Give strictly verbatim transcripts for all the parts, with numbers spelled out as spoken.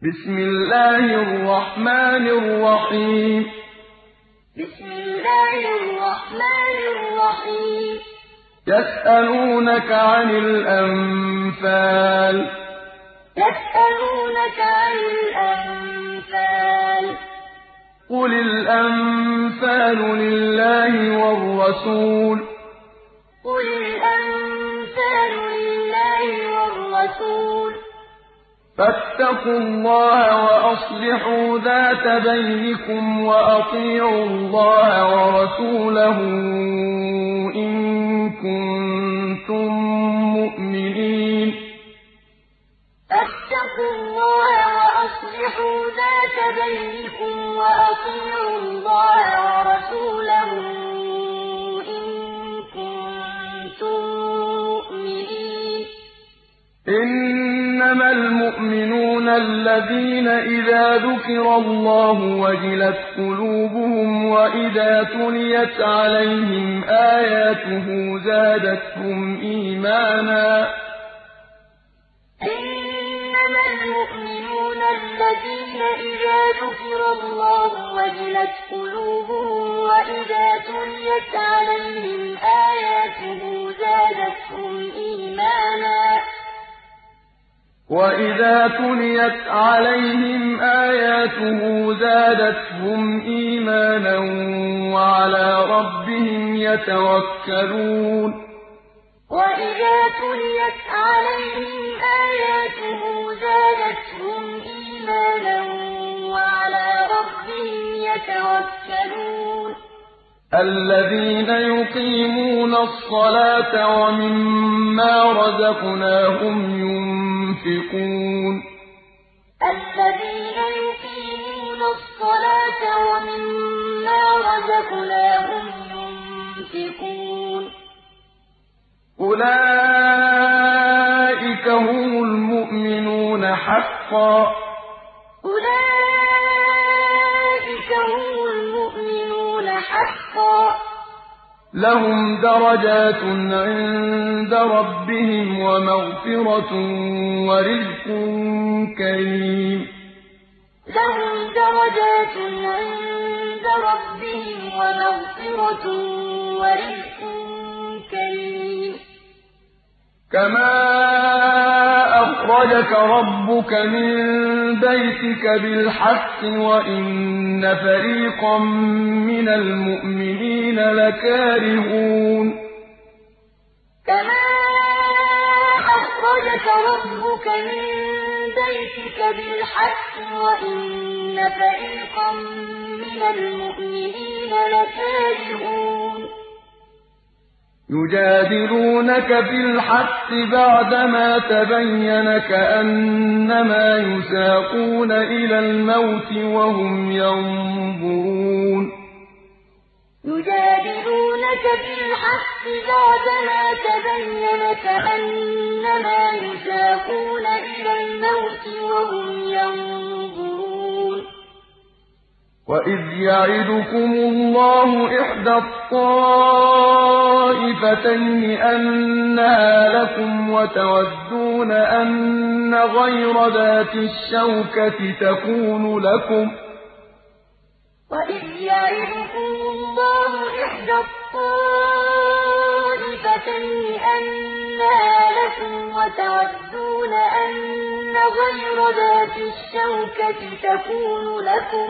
بسم الله الرحمن الرحيم بسم الله الرحمن الرحيم يسألونك عن الأنفال يسألونك عن الأنفال قل الأنفال لله والرسول قل الأنفال لله والرسول فاتقوا الله وأصلحوا ذات بينكم وأطيعوا الله ورسوله إن كنتم مؤمنين فاتقوا الله وأصلحوا ذات بينكم وأطيعوا الله ورسوله إن كنتم مؤمنين إنما المؤمنون الذين إذا ذكر الله وجلت قلوبهم وإذا تليت عليهم آياته زادتهم إيمانا إنما المؤمنون الذين إذا ذكر الله وجلت قلوبهم وإذا تليت عليهم آياته زادتهم إيمانا وإذا تليت عليهم آياته زادتهم إيمانا وعلى ربهم يتوكلون وإذا تليت عليهم آياته زادتهم إيمانا وعلى ربهم يتوكلون الذين يقيمون الصلاة ومما رزقناهم ينفقون الذين يقيمون الصلاة ومما رزقناهم ينفقون أولئك هم المؤمنون حقا أولئك هم المؤمنون حقا لهم درجات عند ربهم ومغفرة ورزق كريم لهم درجات عند ربهم ومغفرة ورزق كريم كما أخرجك ربك من بيتك بالحق وإن فريقا من المؤمنين لكارهون كما أخرجك ربك من بيتك بالحق وإن فريقا من المؤمنين لكارهون يجادلونك في الحق بعدما تبين كأنما يساقون إلى الموت وهم ينظرون يجادلونك في الحق بعدما تبين كأنما يساقون إلى الموت وهم ينظرون وإذ يعدكم الله إحدى الطائفتين أنها لكم وتودون أن غير ذات الشوكة تكون لكم وإذ يعدكم الله إحدى الطائفتين أنها لكم وتودون أن غير ذات الشوكة تكون لكم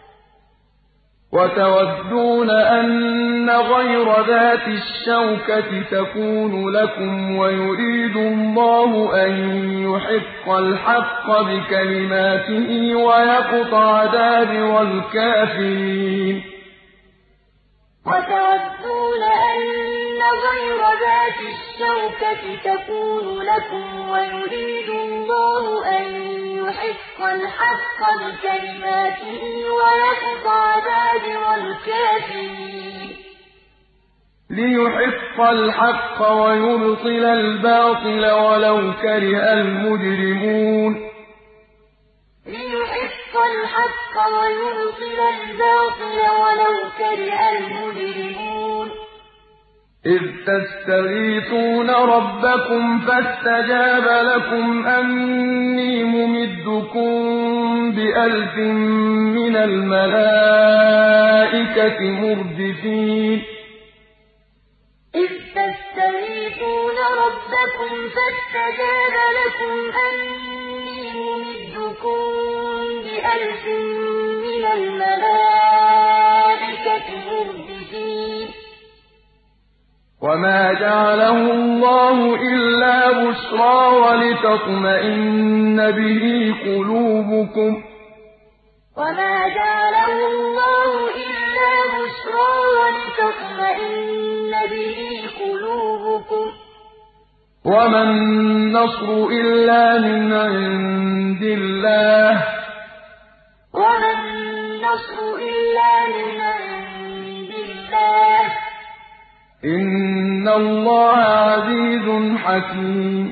وتودون أن غير ذات الشوكة تكون لكم ويريد الله أن يحق الحق بكلماته ويقطع دابر الكافرين وتودون أن غير ذات الشوكة تكون لكم ويريد الله أن يحق الحق بكلماته ويقطع دابر الكافرين ليحق الحق ويبطل الباطل ولو كره المجرمون ليحق الحق ويبطل الباطل ولو كره المجرمون إذ تستغيثون ربكم فاستجاب لكم أني ممدكم بألف من الملائكة مردفين إذ تستغيثون ربكم فاستجاب لكم أني ممدكم بألف من الملائكة مردفين وما جعله الله إلا بشرى ولتطمئن به قلوبكم وما جعله الله إلا بشرى ولتطمئن به قلوبكم وما النصر إلا من عند الله وما النصر إلا من عند الله إن الله عزيز حكيم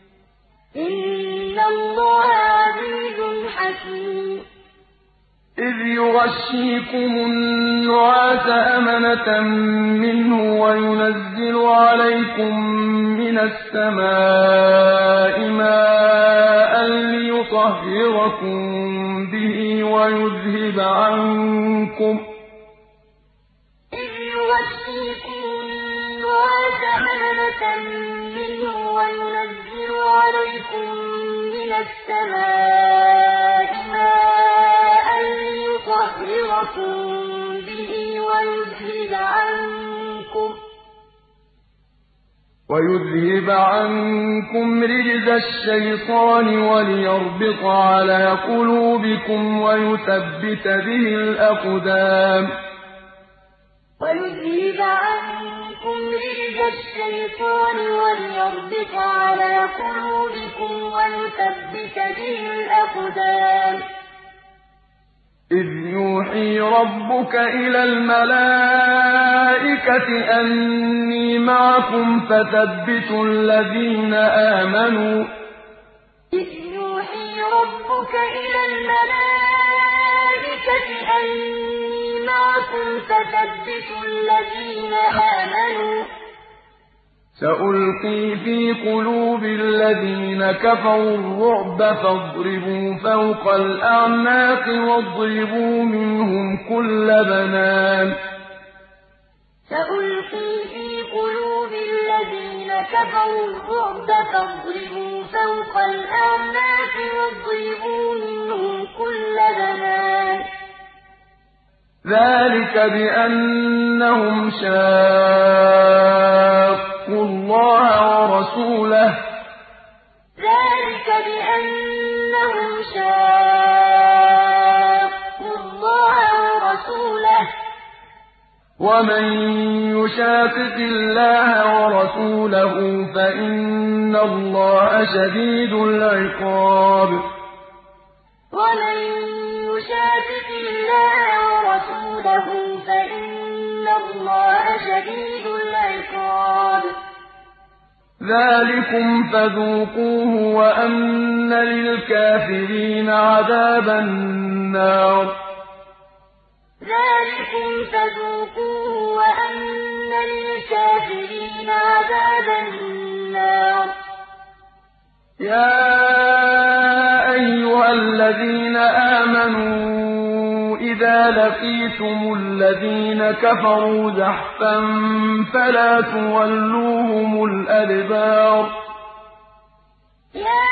إن الله عزيز حكيم إذ يغشيكم النعاس أمنة منه وينزل عليكم من السماء ماء ليطهركم به ويذهب عنكم إذ يغشيكم النعاس أمنة منه وينزل عليكم من السماء ماء ليطهركم به ويذهب عنكم ويذهب عنكم رجز الشيطان وليربط على قلوبكم ويثبت به الأقدام ويذهب عنكم رجز الشيطان وليربط على قلوبكم ويثبت به الأقدام إذ يوحي ربك إلى الملائكة أني معكم فثبتوا الذين آمنوا إذ يوحي ربك إلى الملائكة أني معكم فثبتوا الذين آمنوا سألقي في قلوب الذين كفروا الرعب فاضربوا فوق الأعناق واضربوا منهم كل بنان سألقي في قلوب الذين كفروا الرعب فاضربوا فوق الأعناق واضربوا منهم كل بنان ذلك بأنهم شاقوا الله ورسوله ذلك بأنهم شاقوا الله ورسوله ومن يشاقق الله ورسوله فإن الله شديد العقاب ومن يشاقق الله ورسوله فإن الله شديد العقاب ذلكم فذوقوه وأن للكافرين عذاب النار ذلكم فذوقوه وأن للكافرين عذاب النار يا أيها الذين آمنوا إذا لقيتم الذين كفروا زحفا فلا تولوهم الأدبار يا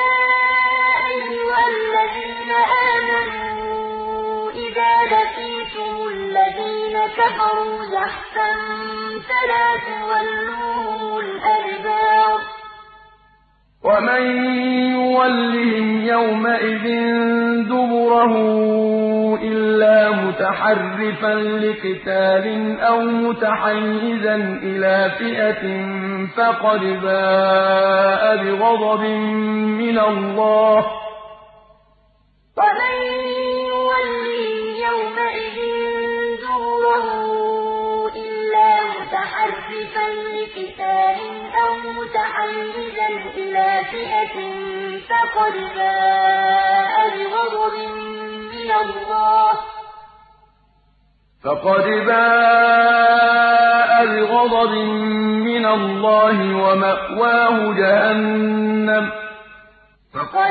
أيها الذين آمنوا إذا لقيتم الذين كفروا زحفا فلا تولوهم الأدبار ومن يولهم يومئذ دبره إلا متحرفا لقتال أو متحيزا إلى فئة فقد باء بغضب من الله ومن يولهم يومئذ دبره إلا متحرفا لقتال أو متحيزا إلى فئة فقد باء بغضب من الله فقد باء بغضب من الله ومأواه جهنم فقد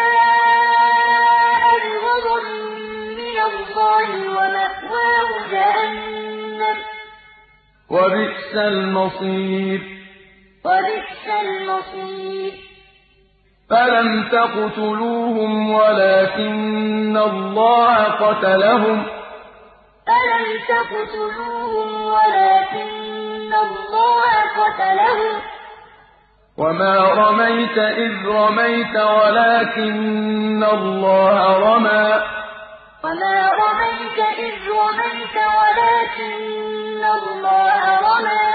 باء بغضب من الله ومأواه جهنم وبئس المصير وبئس المصير فلم تقتلوهم ولكن الله قتلهم فلم تقتلوهم ولكن الله قتلهم وما رميت إذ رميت ولكن الله رمى وما رميت إذ رميت ولكن الله رمى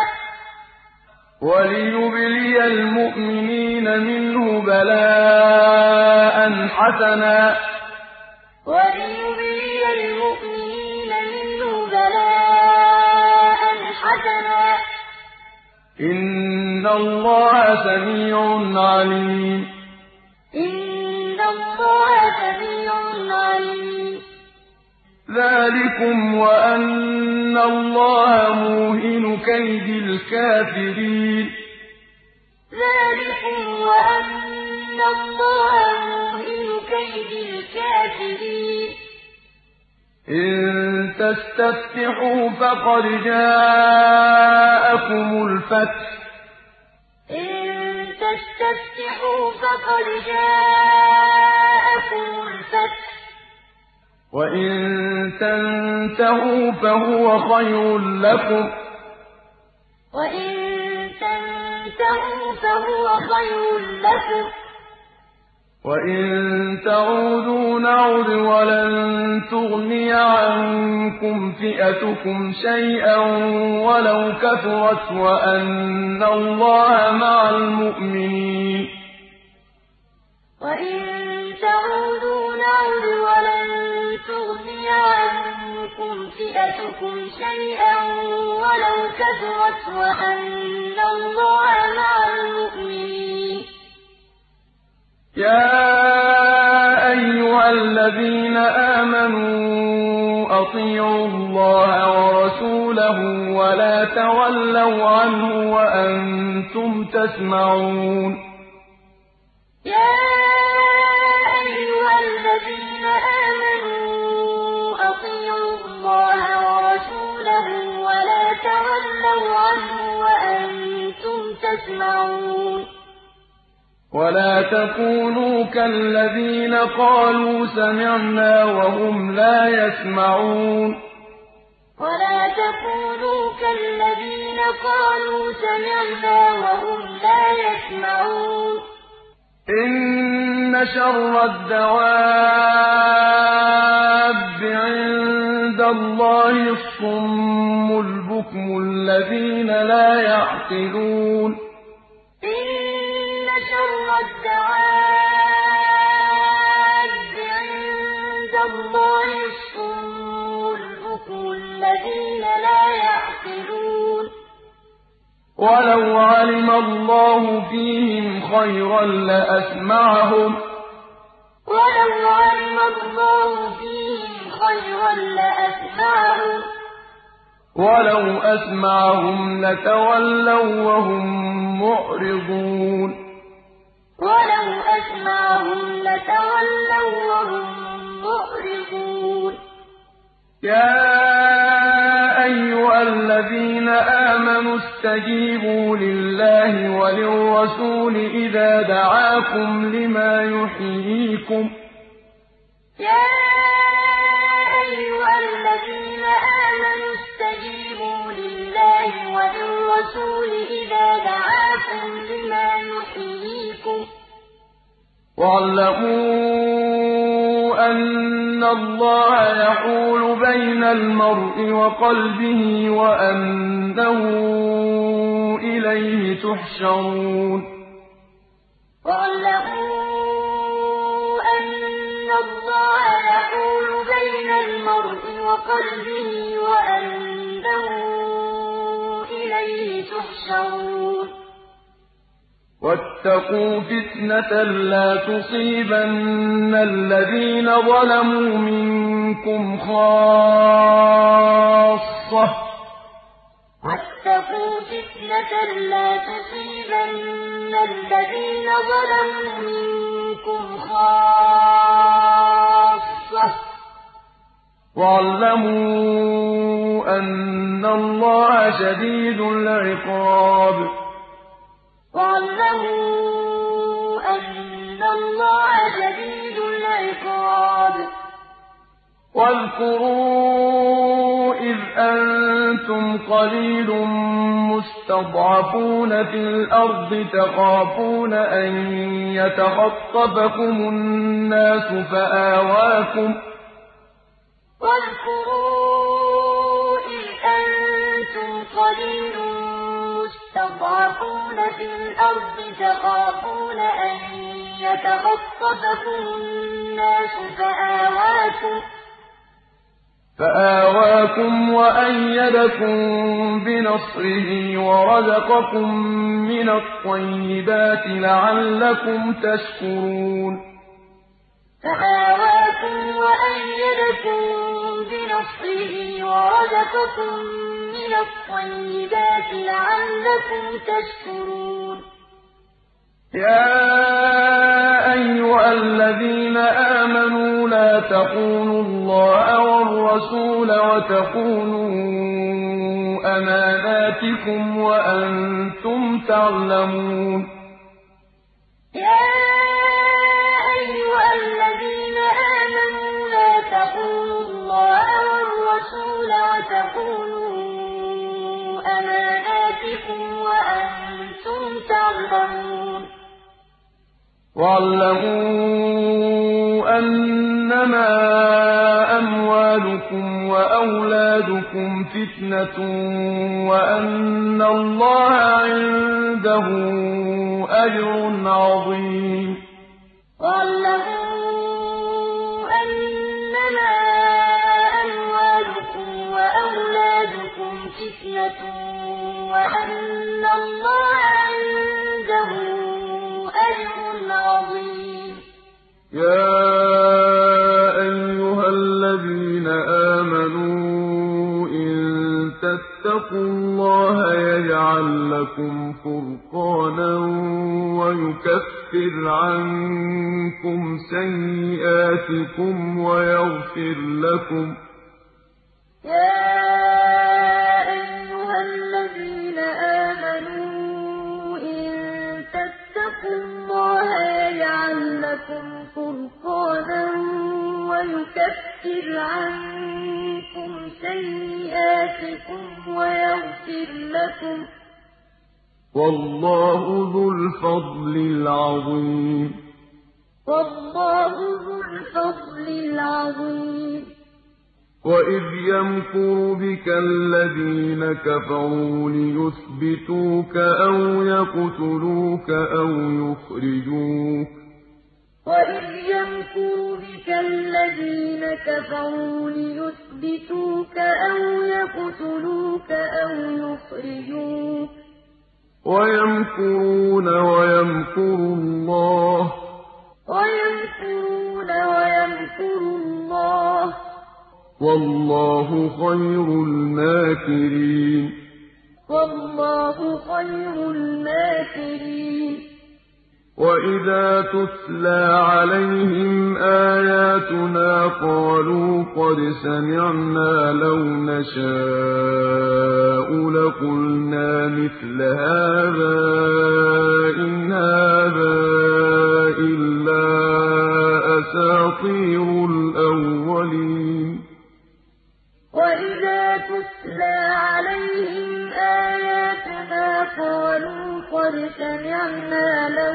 وليبلي المؤمنين منه بلاء حسنا وليبلي المؤمنين منه بلاء حسنا إن الله سميع عليم إن الله سميع عليم ذلكم وأن الله موهن كيد الكافرين ذلكم وأن الله موهن كيد الكافرين إن تستفتحوا فقد جاءكم الفتح إن تستفتحوا فقد جاءكم الفتح وإن تنتهوا فهو خير لكم وإن تنتهوا فهو خير لكم وإن تعودوا نعد ولن تغني عنكم فئتكم شيئا ولو كثرت وأن الله مع المؤمنين وإن تعودوا نعد ولن تغني عنكم فئتكم شيئا ولو كثرت وأن الله مع المؤمنين يا أيها الذين آمنوا أطيعوا الله ورسوله ولا تولوا عنه وأنتم تسمعون يا أيها الذين آمنوا أطيعوا الله ورسوله ولا تولوا عنه وأنتم تسمعون ولا تكونوا كالذين قالوا سمعنا وهم لا يسمعون ولا تكونوا كالذين قالوا سمعنا وهم لا يسمعون إن شر الدواب عند الله الصم البكم الذين لا يعقلون إن شر الدواب عند الله الصم البكم الذين لا يعقلون ولو علم الله فيهم خيرا لأسمعهم ولو علم الله فيهم خيرا لأسمعهم ولو أسمعهم لتولوا وهم معرضون ولو أسمعهم لتولوا وهم معرضون يا أيها الذين آمنوا استجيبوا لله وللرسول إذا دعاكم لما يحييكم يا أيها الذين آمنوا استجيبوا لله وللرسول إذا دعاكم لما يحييكم واعلموا أن الله يحول بين المرء وقلبه وأنه إليه تحشرون واعلموا أن الله يحول بين المرء وقلبه وأنه إليه تحشرون واتقوا فتنة لا تصيبن الذين ظلموا منكم خاصة واتقوا فتنة لا تصيبن الذين ظلموا منكم خاصة واعلموا أن الله شديد العقاب واعلموا أن الله شديد العقاب واذكروا إذ أنتم قليل مستضعفون في الأرض تخافون أن يتخطفكم الناس فآواكم واذكروا إذ أنتم قليل مستضعفون في الأرض تخافون أن يتخطفكم الناس فآواكم فآواكم وأيدكم بنصره ورزقكم من الطيبات لعلكم تشكرون فآواكم وأيدكم بنصره ورزقكم من الطيبات لعلكم تشكرون يا أيها الذين آمنوا لا تخونوا الله والرسول وتخونوا أماناتكم وأنتم تعلمون يا أيها الذين آمنوا لا تخونوا الله والرسول وتخونوا أماناتكم وأنتم تعلمون واعلموا أنما أموالكم وأولادكم فتنة وأن الله عنده أجر عظيم واعلموا أنما أموالكم وأولادكم فتنة وأن الله عنده أجر عظيم يا أيها الذين آمنوا إن تتقوا الله يجعل لكم فرقانا ويكفر عنكم سيئاتكم ويغفر لكم يا أيها الذين آمنوا إن تتقوا الله يجعل لكم فرقانا ويكفر عنكم سيئاتكم ويغفر لكم والله ذو الفضل العظيم والله ذو الفضل العظيم وإذ يمكر بك الذين كفروا ليثبتوك أو يقتلوك أو يخرجوك وإذ يمكر بك الذين كفروا ليثبتوك أو يقتلوك أو يخرجوك ويمكرون ويمكر الله ويمكرون ويمكر الله والله خير الماكرين والله خير الماكرين وإذا تتلى عليهم آياتنا قالوا قد سمعنا لو نشاء لقلنا مثل هذا إن هذا إلا أساطير الأولين وإذا تتلى عليهم آياتنا قالوا قد سمعنا لو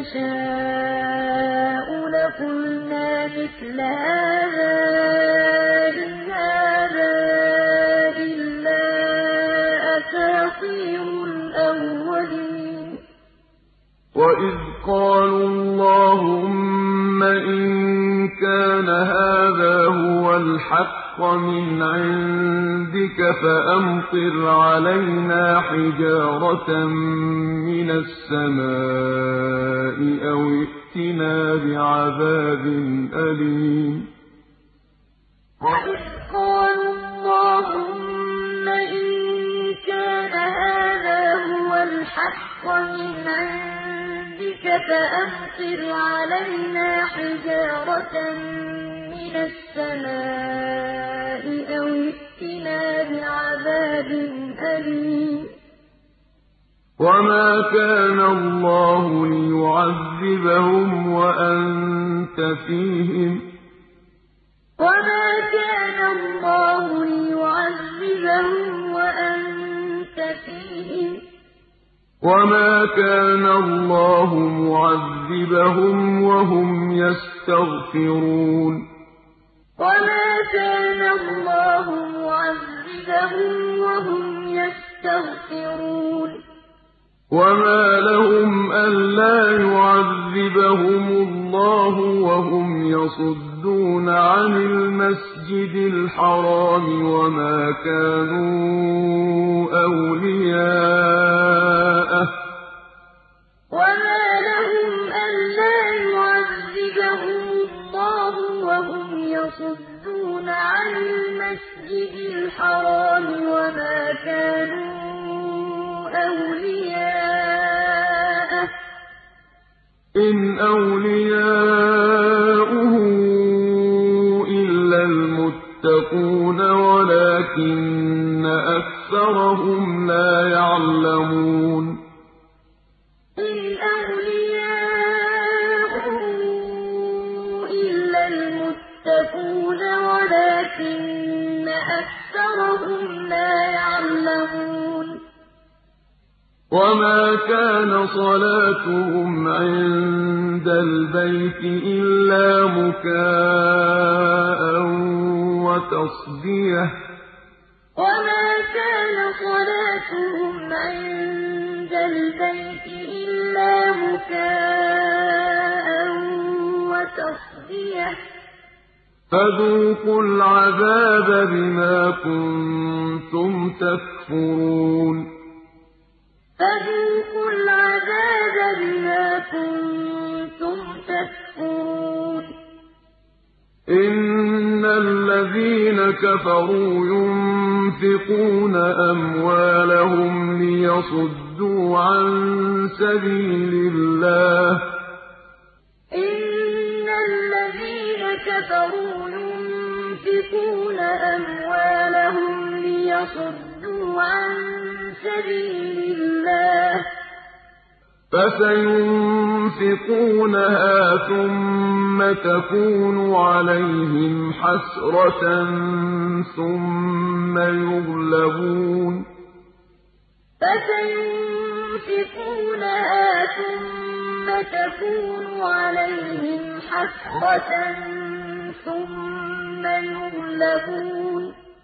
نشاء لقلنا مثل هذا إن هذا إلا أساطير الأولين وإذ قالوا اللهم إن كان هذا هو الحق من عندك فأمطر علينا حجارة من السماء أو ائتنا بعذاب أليم وإذ قالوا اللهم إن كان هذا الْحَقَّ مِنْ عِندِكَ فَأَمْطِرْ عَلَيْنَا حِجَارَةً مِّنَ السَّمَاءِ أَوِ ائْتِنَا بِعَذَابٍ أَلِيمٍ وَمَا كَانَ اللَّهُ لِيُعَذِّبَهُمْ وَأَنتَ فِيهِمْ ۚ وَمَا كَانَ اللَّهُ لِيُعَذِّبَهُمْ وَأَنتَ فِيهِمْ ۚ وَمَا كَانَ اللَّهُ مُعَذِّبَهُمْ وَهُمْ يَسْتَغْفِرُونَ وَمَا كَانَ اللَّهُ مُعَذِّبَهُمْ وَهُمْ يَسْتَغْفِرُونَ وَمَا لَهُمْ أَلَّا يُعَذِّبَهُمُ اللَّهُ وَهُمْ يَصُدُّونَ عَنِ الْمَسْجِدِ الْحَرَامِ وَمَا كَانُوا أَوْلِيَاءَهُ ۚ وَمَا لَهُمْ أَلَّا يُعَذِّبَهُمُ اللَّهُ وَهُمْ يَصُدُّونَ عَنِ الْمَسْجِدِ الْحَرَامِ وَمَا كَانُوا أَوْلِيَاءَهُ ۚ إِنْ أَوْلِيَاؤُهُ إِلَّا الْمُتَّقُونَ وَلَٰكِنَّ أَكْثَرَهُمْ لَا يَعْلَمُونَ إِنْ أَوْلِيَاؤُهُ إِلَّا الْمُتَّقُونَ وَلَٰكِنَّ أَكْثَرَهُمْ لَا يَعْلَمُونَ وَمَا كَانَ صَلَاتُهُمْ عِندَ الْبَيْتِ إِلَّا مُكَاءً وَتَصْدِيَةً ۚ وَمَا كَانَ صَلَاتُهُمْ عِندَ الْبَيْتِ إِلَّا مُكَاءً وَتَصْدِيَةً ۚ فَذُوقُوا الْعَذَابَ بِمَا كُنتُمْ تَكْفُرُونَ فَذُوقُوا الْعَذَابَ بِمَا كُنتُمْ تَكْفُرُونَ إِنَّ الَّذِينَ كَفَرُوا يُنفِقُونَ أَمْوَالَهُمْ لِيَصُدُّوا عَن سَبِيلِ اللَّهِ ۚ إِنَّ الَّذِينَ كَفَرُوا يُنفِقُونَ أَمْوَالَهُمْ لِيَصُدُّوا عَن سَبِيلِ اللَّهِ ۚ فَسَيُنفِقُونَهَا ثُمَّ تَكُونُ عَلَيْهِمْ حَسْرَةً ثُمَّ يُغْلَبُونَ فَسَيُنفِقُونَهَا ثُمَّ تَكُونُ عَلَيْهِمْ حَسْرَةً ثُمَّ يُغْلَبُونَ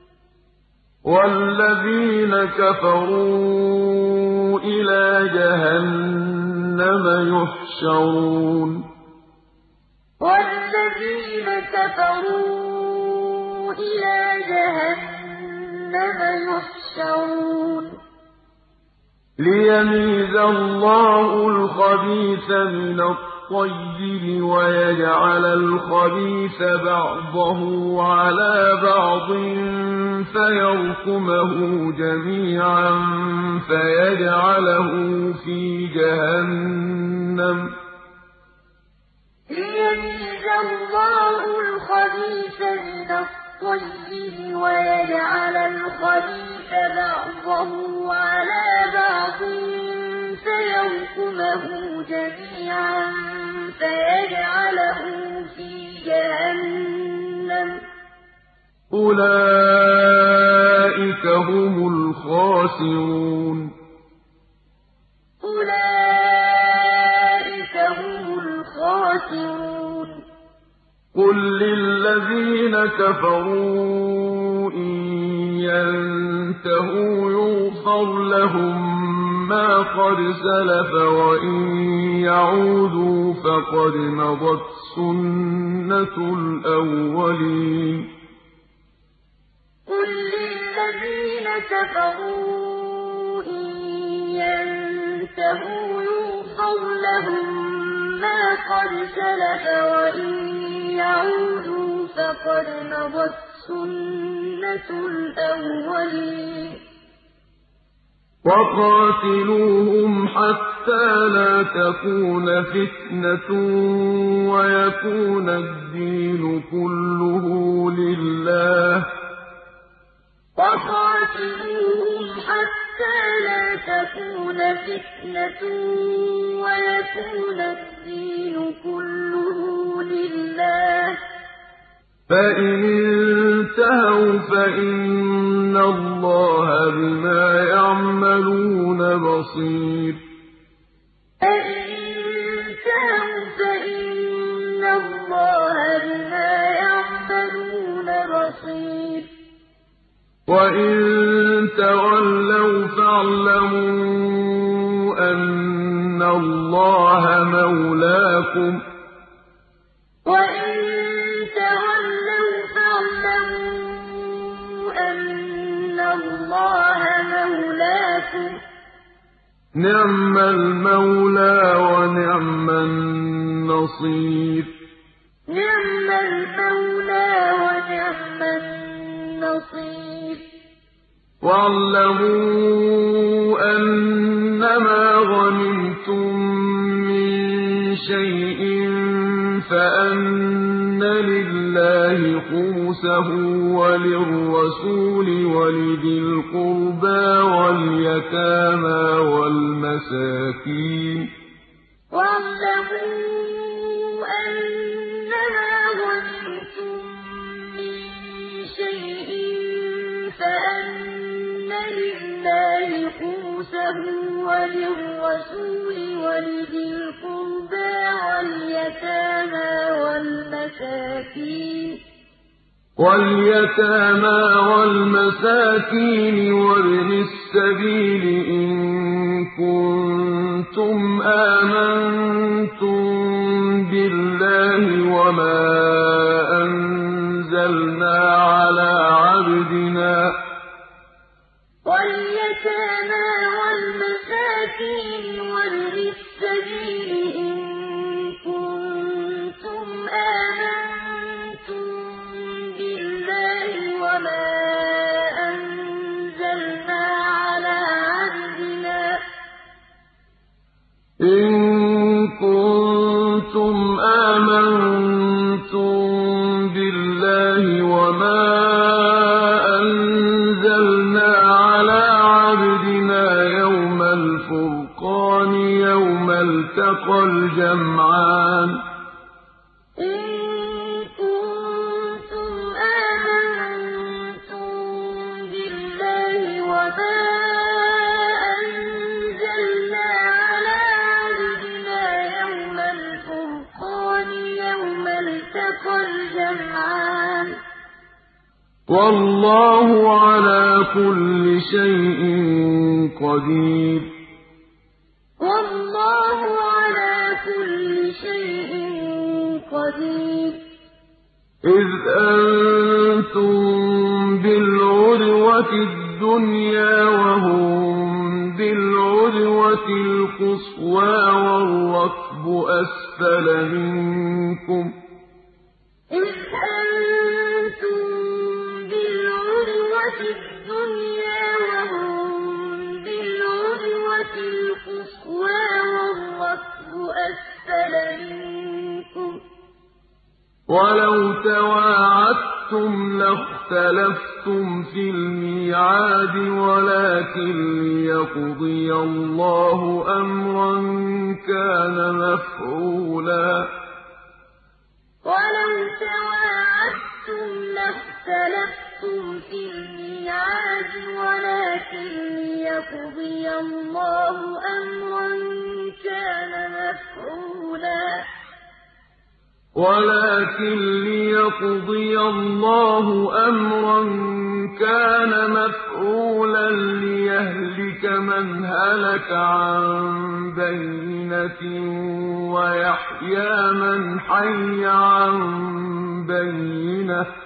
وَالَّذِينَ كَفَرُوا إِلَىٰ جَهَنَّمَ يُحْشَرُونَ وَالَّذِينَ كَفَرُوا إِلَىٰ جَهَنَّمَ يُحْشَرُونَ لِيَمِيزَ اللَّهُ الْخَبِيثَ مِنَ الطَّيِّبِ وَيَجْعَلَ الْخَبِيثَ بَعْضَهُ عَلَىٰ بَعْضٍ فَيَرْكُمَهُ جَمِيعًا فَيَجْعَلَهُ فِي جَهَنَّمَ ۚ لِيَمِيزَ اللَّهُ الْخَبِيثَ مِنَ الطَّيِّبِ وَيَجْعَلَ الْخَبِيثَ بَعْضَهُ عَلَىٰ بَعْضٍ فَيَرْكُمَهُ جَمِيعًا فَيَجْعَلَهُ فِي جَهَنَّمَ ۚ أُولَٰئِكَ هُمُ الْخَاسِرُونَ أُولَٰئِكَ هُمُ الْخَاسِرُونَ قُل لِّلَّذِينَ كَفَرُوا إِن يَنتَهُوا يُغْفَرْ لَهُم مَّا قَدْ سَلَفَ وَإِن يَعُودُوا فَقَدْ مَضَتْ سُنَّتُ الْأَوَّلِينَ قُل لِّلَّذِينَ كَفَرُوا إِن يَنتَهُوا يُغْفَرْ لَهُم مَّا قَدْ سَلَفَ وَإِن يَعُودُوا فَقَدْ مَضَتْ سُنَّتُ الْأَوَّلِينَ وَقَاتِلُوهُمْ حَتَّىٰ لَا تَكُونَ فِتْنَةٌ وَيَكُونَ الدِّينُ كُلُّهُ لِلَّهِ ۖ وَقَاتِلُوهُمْ حَتَّىٰ لَا تَكُونَ فِتْنَةٌ وَيَكُونَ الدِّينُ كُلُّهُ لِلَّهِ ۖ فَإِنِ انتَهَوْا فَإِنَّ اللَّهَ بِمَا يَعْمَلُونَ بَصِيرٌ فَإِنِ انتَهَوْا فَإِنَّ اللَّهَ بِمَا يَعْمَلُونَ بَصِيرٌ وَإِن تَوَلَّوْا فَاعْلَمُوا أَنَّ اللَّهَ مَوْلَاكُمْ ۚ وَإِن تَوَلَّوْا فَاعْلَمُوا أَنَّ اللَّهَ مَوْلَاكُمْ ۚ نِعْمَ الْمَوْلَىٰ وَنِعْمَ النَّصِيرُ نِعْمَ الْمَوْلَىٰ وَنِعْمَ النَّصِيرُ وَاعْلَمُوا أَنَّمَا غَنِمْتُم مِّن شَيْءٍ فَأَنَّ لِلَّهِ خُمُسَهُ وَلِلرَّسُولِ وَلِذِي الْقُرْبَىٰ وَالْيَتَامَىٰ وَالْمَسَاكِينِ وَاعْلَمُوا أَنَّمَا غَنِمْتُم مِّن شَيْءٍ فَأَنَّ لِلَّهِ خُمُسَهُ وَلِلرَّسُولِ وَلِذِي الْقُرْبَىٰ وَالْيَتَامَىٰ وَالْمَسَاكِينِ وَالْيَتَامَىٰ وَالْمَسَاكِينِ وَابْنِ السَّبِيلِ إِن كُنتُمْ آمَنتُم بِاللَّهِ وَمَا أَنزَلْنَا عَلَىٰ عَبْدِنَا وَالْيَتَامَىٰ وَالْمَسَاكِينِ وَابْنِ السَّبِيلِ إِن كُنتُمْ آمَنتُم بِاللَّهِ وَمَا أَنزَلْنَا عَلَىٰ عَبْدِنَا إِن كُنتُمْ آمَنتُم بِاللَّهِ وَمَا أَنزَلْنَا عَلَىٰ عَبْدِنَا يَوْمَ الْفُرْقَانِ يَوْمَ الْتَقَى الْجَمْعَانِ إِن كُنتُمْ آمَنتُم بِاللَّهِ وَمَا أَنزَلْنَا عَلَىٰ عَبْدِنَا يَوْمَ الْفُرْقَانِ يَوْمَ الْتَقَى الْجَمْعَانِ ۗ وَاللَّهُ عَلَىٰ كُلِّ شَيْءٍ قَدِيرٌ وَاللَّهُ عَلَىٰ كُلِّ شَيْءٍ قَدِيرٌ إِذْ أَنتُم بِالْعُدْوَةِ الدُّنْيَا وَهُم بِالْعُدْوَةِ الْقُصْوَىٰ وَالرَّكْبُ أَسْفَلَ مِنكُمْ ۚ إِذْ أَنتُم بِالْعُدْوَةِ الدُّنْيَا وَهُم بِالْعُدْوَةِ الْقُصْوَىٰ وَالرَّكْبُ أَسْفَلَ مِنكُمْ ۚ وَلَوْ تَوَاعَدتُّمْ لَاخْتَلَفْتُمْ فِي الْمِيعَادِ وَلَٰكِن لِّيَقْضِيَ اللَّهُ أَمْرًا كَانَ مَفْعُولًا وَلَوْ تَوَاعَدتُّمْ لَاخْتَلَفْتُمْ فِي الْمِيعَادِ وَلَٰكِن لِّيَقْضِيَ اللَّهُ أَمْرًا كَانَ مَفْعُولًا وَلَٰكِن لِّيَقْضِيَ اللَّهُ أَمْرًا كَانَ مَفْعُولًا لِّيَهْلِكَ مَنْ هَلَكَ عَن بَيِّنَةٍ وَيَحْيَىٰ مَنْ حَيَّ عَن بَيِّنَةٍ ۗ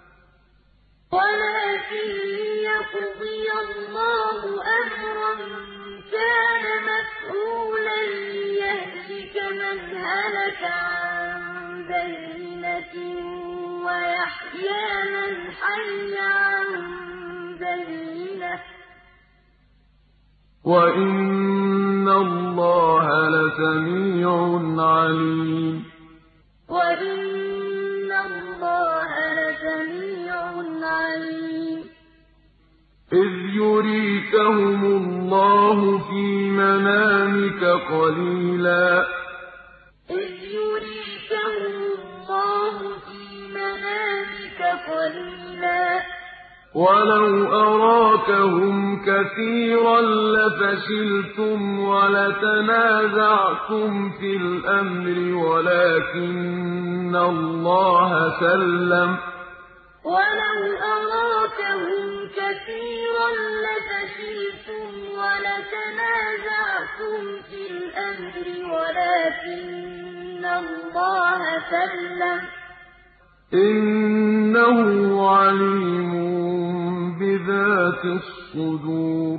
وَلَٰكِن لِّيَقْضِيَ اللَّهُ أَمْرًا كَانَ مَفْعُولًا لِّيَهْلِكَ مَنْ هَلَكَ عَن بَيِّنَةٍ وَيَحْيَىٰ مَنْ حَيَّ عَن بَيِّنَةٍ ۗ وَإِنَّ اللَّهَ لَسَمِيعٌ عَلِيمٌ وَإِنَّ اللَّهَ لَسَمِيعٌ عَلِيمٌ إِذْ يُرِيكَهُمُ اللَّهُ فِي مَنَامِكَ قَلِيلًا إِذْ يُرِيكَهُمُ اللَّهُ فِي مَنَامِكَ قَلِيلًا وَلَوْ أَرَاكَهُمْ كَثِيرًا لَّفَشِلْتُمْ وَلَتَنَازَعْتُمْ فِي الْأَمْرِ وَلَٰكِنَّ اللَّهَ سَلَّمَ ۗ وَلَوْ أَرَاكَهُمْ كَثِيرًا لَّفَشِلْتُمْ وَلَتَنَازَعْتُمْ فِي الْأَمْرِ وَلَٰكِنَّ اللَّهَ سَلَّمَ ۗ إِنَّهُ عَلِيمٌ بِذَاتِ الصُّدُورِ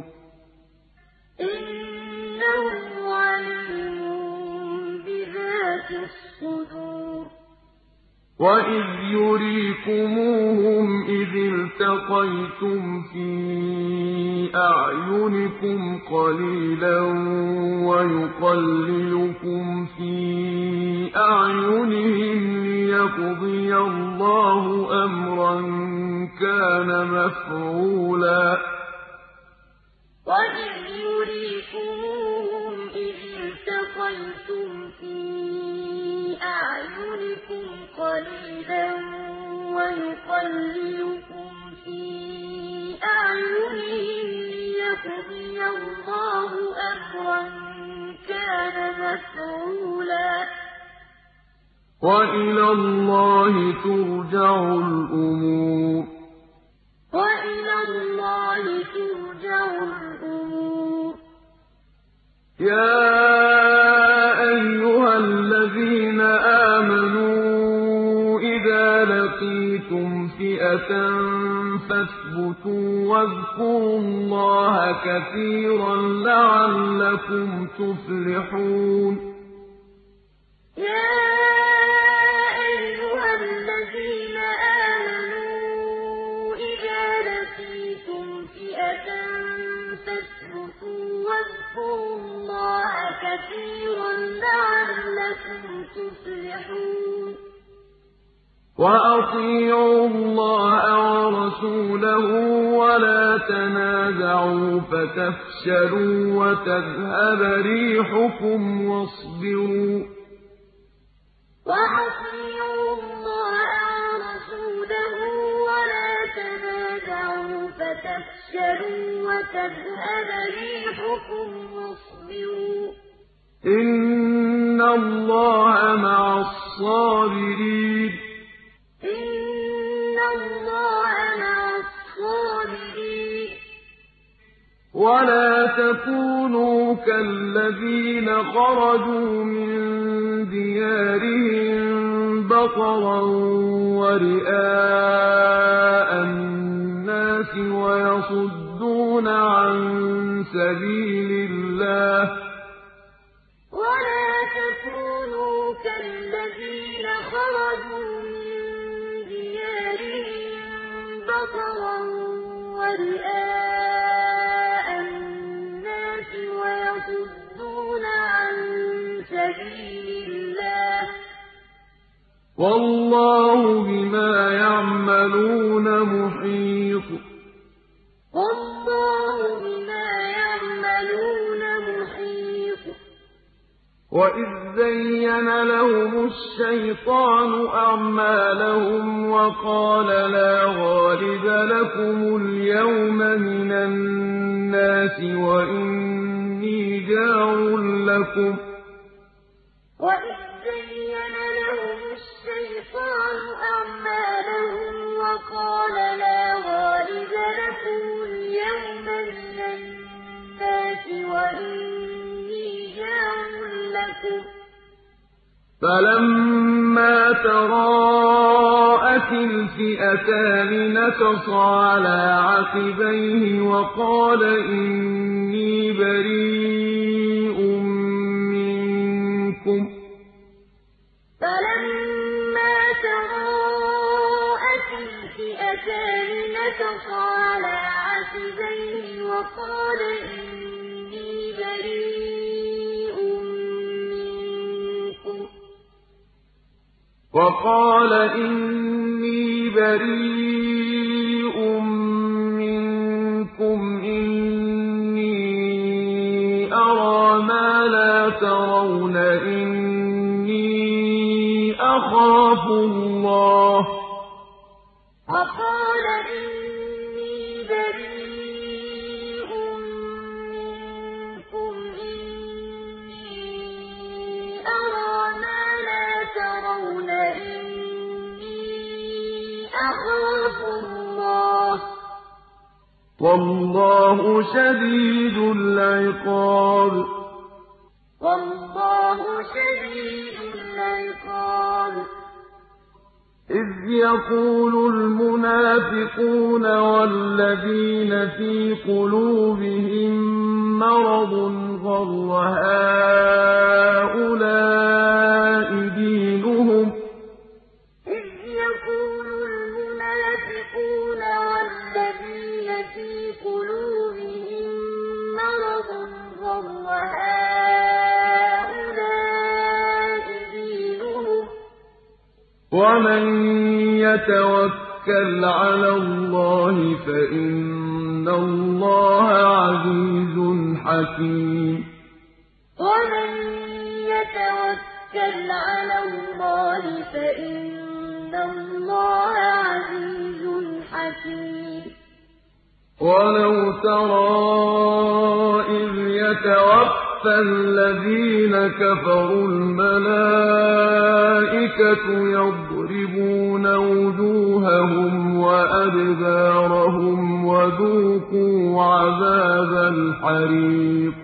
إِنَّهُ عَلِيمٌ بِذَاتِ الصُّدُورِ وَإِذْ يُرِيكُمُوهُمْ إِذِ الْتَقَيْتُمْ فِي أَعْيُنِكُمْ قَلِيلًا وَيُقَلِّلُكُمْ فِي أَعْيُنِهِمْ لِيَقْضِيَ اللَّهُ أَمْرًا كَانَ مَفْعُولًا وَإِذْ يُرِيكُمُوهُمْ إِذِ الْتَقَيْتُمْ فِي أَعْيُنِكُمْ قَلِيلًا وَيُقَلِّلُكُمْ فِي أَعْيُنِهِمْ لِيَقْضِيَ اللَّهُ أَمْرًا كَانَ مَفْعُولًا وَإِلَى اللَّهِ تُرْجَعُ الْأُمُورُ وَإِلَى اللَّهِ تُرْجَعُ الْأُمُورُ يَا أَيُّهَا الَّذِينَ آمَنُوا إِذَا لَقِيتُمْ فِئَةً فَاثْبُتُوا وَاذْكُرُوا اللَّهَ كَثِيرًا لَّعَلَّكُمْ تُفْلِحُونَ يَا أَيُّهَا الَّذِينَ آمَنُوا إِذَا لَقِيتُمْ فِئَةً فَاثْبُتُوا وَاذْكُرُوا اللَّهَ كَثِيرًا لَّعَلَّكُمْ تُفْلِحُونَ وَأَطِيعُوا اللَّهَ وَرَسُولَهُ وَلَا تَنَازَعُوا فَتَفْشَلُوا وَتَذْهَبَ رِيحُكُمْ وَاصْبِرُوا وَأَطِيعُوا اللَّهَ وَرَسُولَهُ وَلَا تَنَازَعُوا فَتَفْشَلُوا وَتَذْهَبَ رِيحُكُمْ وَاصْبِرُوا إِنَّ اللَّهَ مَعَ الصَّابِرِينَ إِنَّ اللَّهَ مَعَ الصَّابِرِينَ وَلَا تَكُونُوا كَالَّذِينَ خَرَجُوا مِن دِيَارِهِم بَطَرًا وَرِئَاءَ النَّاسِ وَيَصُدُّونَ عَن سَبِيلِ اللَّهِ ۚ وَلَا تَكُونُوا كَالَّذِينَ خَرَجُوا مِن دِيَارِهِم بَطَرًا وَرِئَاءَ النَّاسِ وَيَصُدُّونَ عَن سَبِيلِ اللَّهِ ۚ وَاللَّهُ بِمَا يَعْمَلُونَ مُحِيطٌ وَاللَّهُ بِمَا يَعْمَلُونَ مُحِيطٌ وَإِذ زَّيَّنَ لَهُمُ الشَّيْطَانُ أَعْمَالَهُمْ وَقَالَ لَا غَالِبَ لَكُمُ الْيَوْمَ مِنَ النَّاسِ وَإِنِّي جَارٌ لَّكُمْ ۖ وَإِذ زَّيَّنَ لَهُمُ الشَّيْطَانُ أَعْمَالَهُمْ وَقَالَ لَا غَالِبَ لَكُمُ الْيَوْمَ مِنَ النَّاسِ وَإِنِّي جَارٌ لَّكُمْ ۖ فَلَمَّا تَرَاءَتِ الْفِئَتَانِ نَكَصَ عَلَىٰ عَقِبَيْهِ وَقَالَ إِنِّي بَرِيءٌ مِّنكُمْ ۖ فَلَمَّا تَرَاءَتِ الْفِئَتَانِ نَكَصَ عَلَىٰ عَقِبَيْهِ وَقَالَ إِنِّي بريء منكم وقال إني بريء منكم إني أرى ما لا ترون إني أخاف الله وقال إني بريء منكم إني أرى ما لا ترون إني أخاف الله والله شديد العقاب والله شديد العقاب إذ يقول المنافقون والذين في قلوبهم مرض غر هؤلاء دينهم إذ يقول المنافقون والذين في قلوبهم مرض غر هؤلاء دينهم ومن يتوكل على الله فإن الله عزيز حكيم ومن يتوكل على الله فإن الله عزيز حكيم ولو ترى إذ يتوفى الذين كفروا الملائكة يضربون وجوههم وأدبارهم وذوقوا عذاب الحريق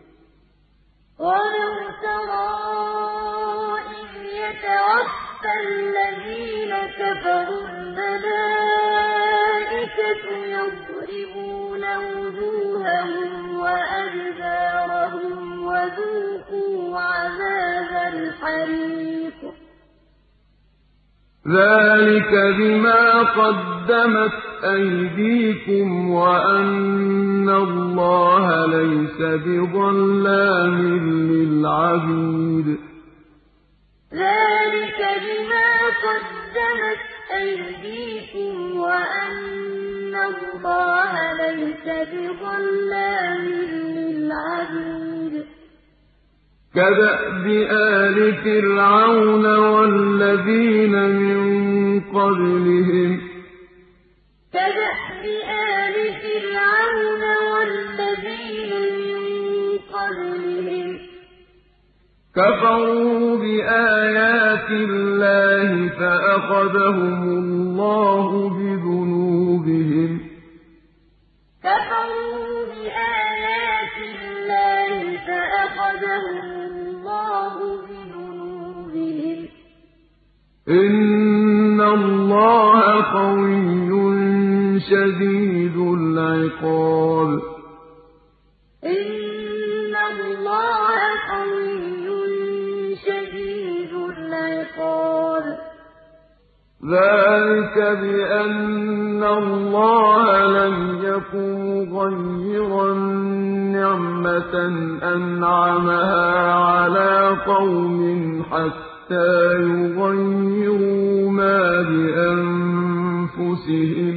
ولو ترى إذ يتوفى الذين كفروا الملائكة يضربون وجوههم وأدبارهم وذوقوا عذاب الحريق ذلك بما قدمت أيديكم وأن الله ليس بظلام للعبيد ذلك بما قدمت أيديكم وأن الله ليس بظلام للعبيد كدأب آل فرعون والذين من قبلهم كدأب آل فرعون والذين من قبلهم كفروا بآيات الله فأخذهم الله بذنوبهم كفروا بآيات الله فأخذهم الله بذنوبهم إن الله قوي شديد العقاب إن الله قوي شديد العقاب ذلك بأن الله لم يكن مغيرا نعمة أنعمها على قوم حتى يغيروا ما بأنفسهم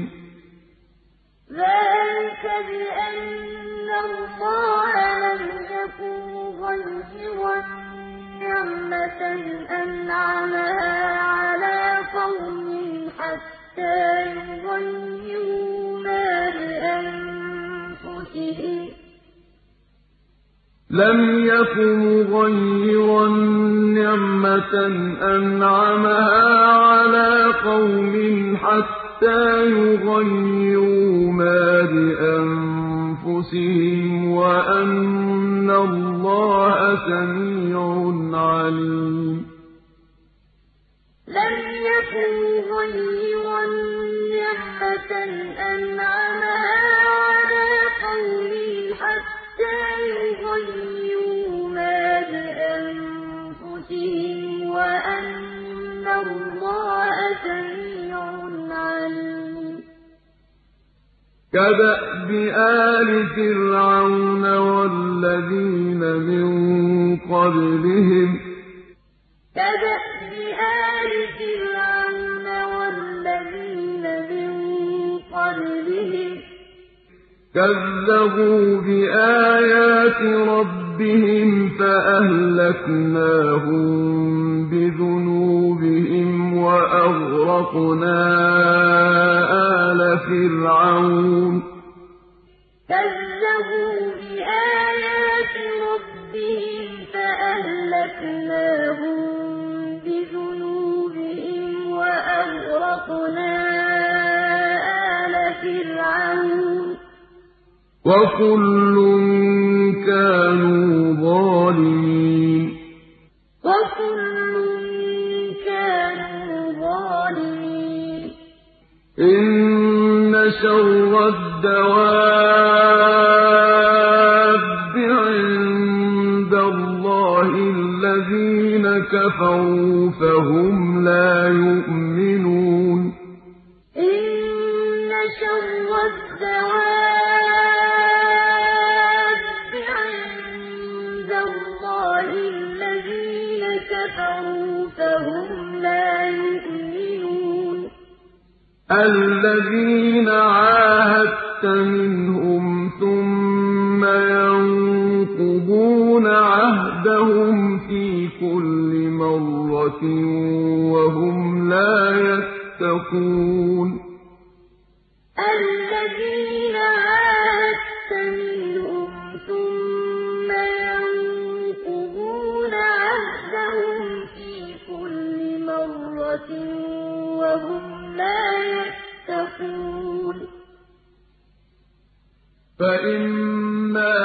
ذلك بأن الله لم يكن مغيرا نعمة أنعمها على قوم حتى يغيروا ما بأنفسهم لم يكن مغيرا نعمة أنعمها على قوم حتى يغيروا ما بأنفسهم وأن الله سميع عليم لم يكن مغيرا نعمة أنعمها على قوم حتى يغيروا ما بأنفسهم وأن الله سميع عليم كدأب آل فرعون والذين من قبلهم كدأب آل فرعون والذين من قبلهم كذبوا بآيات ربهم فأهلكناهم بذنوبهم وأغرقنا آل فرعون كذبوا بآيات ربهم فأهلكناهم بذنوبهم وأغرقنا آل فرعون وكل كانوا ظالمين وكل كانوا ظالمين إن شر الدواب عند الله الذين كفروا فهم لا يؤمنون إن شر الدواب فهم لا يؤمنون الذين عاهدت منهم ثم ينقضون عهدهم في كل مرة وهم لا يتقون الذين عاهدت منهم ثم ينقضون عهدهم وهم لا يتقون فإما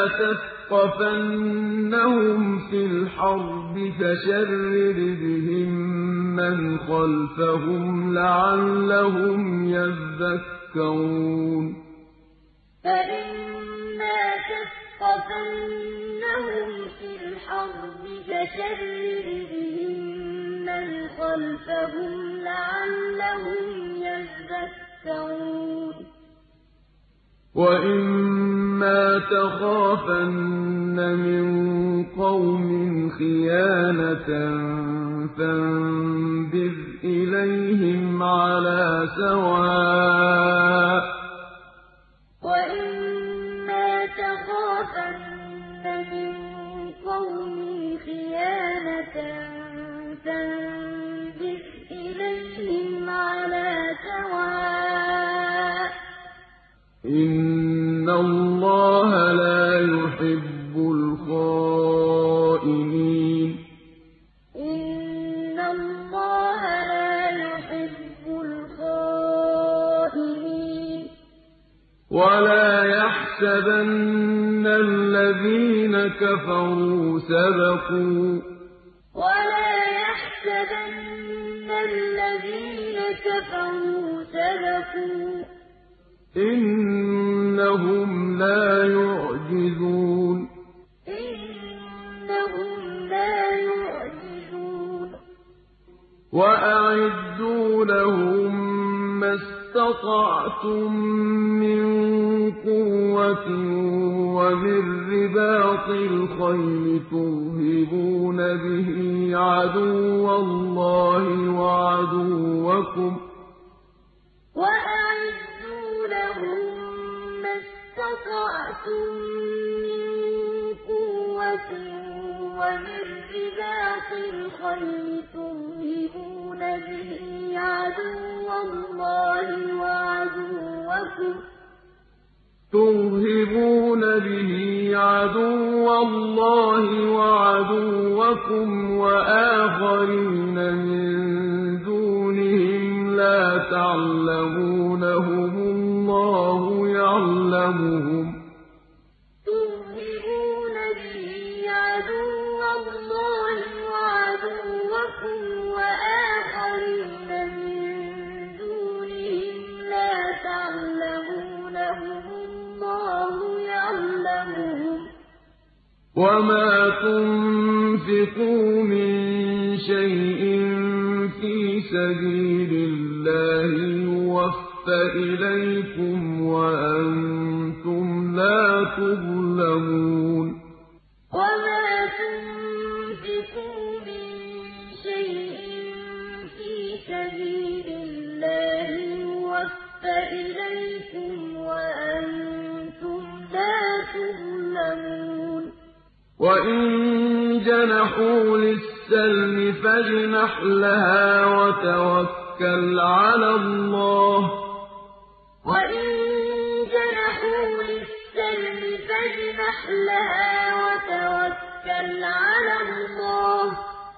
تثقفنهم في الحرب فشرر بهم من خلفهم لعلهم يذكرون فإما تثقفنهم في الحرب فشرر بهم من خلفهم لعلهم يذكرون وإما تخافن من قوم خيانة فانبذ إليهم على سواء وإما تخافن من قوم خيانة فانبذ إليهم على سواء إن الله لا يحب الخائنين إن الله لا يحب الخائنين ولا يحسبن الذين كفروا سبقوا ولا يحسبن الذين كفروا سبقوا إنهم لا يعجزون إنهم لا يعجزون وأعدوا لهم ما استطعتم من قوة ومن رباط الخيل ترهبون به عدو الله وعدوكم وأعدوا لهم ما استطعتم من قوة ومن رباط الخيل ترهبون به عدو الله وعدوكم ترهبون به عدو الله وعدوكم وآخرين من دونهم لا تعلمونهم الله يعلمهم ترهبون به عدو الله وعدوكم وآخرين من دونهم لا تعلمونهم الله يعلمهم وما تنفقوا من شيء في سبيل الله يوفى إِلَيْكُمْ وَأَنتُمْ لَا تُظْلَمُونَ وَمَا تُنفِقُوا مِن شَيْءٍ فِي سَبِيلِ اللَّهِ يُوَفَّ إِلَيْكُمْ وَأَنتُمْ لَا تُظْلَمُونَ وَإِن جَنَحُوا لِلسَّلْمِ فَاجْنَحْ لَهَا وَتَوَكَّلْ عَلَى اللَّهِ ۚ وَإِن جَنَحُوا لِلسَّلْمِ فَاجْنَحْ لَهَا وَتَوَكَّلْ عَلَى اللَّهِ ۚ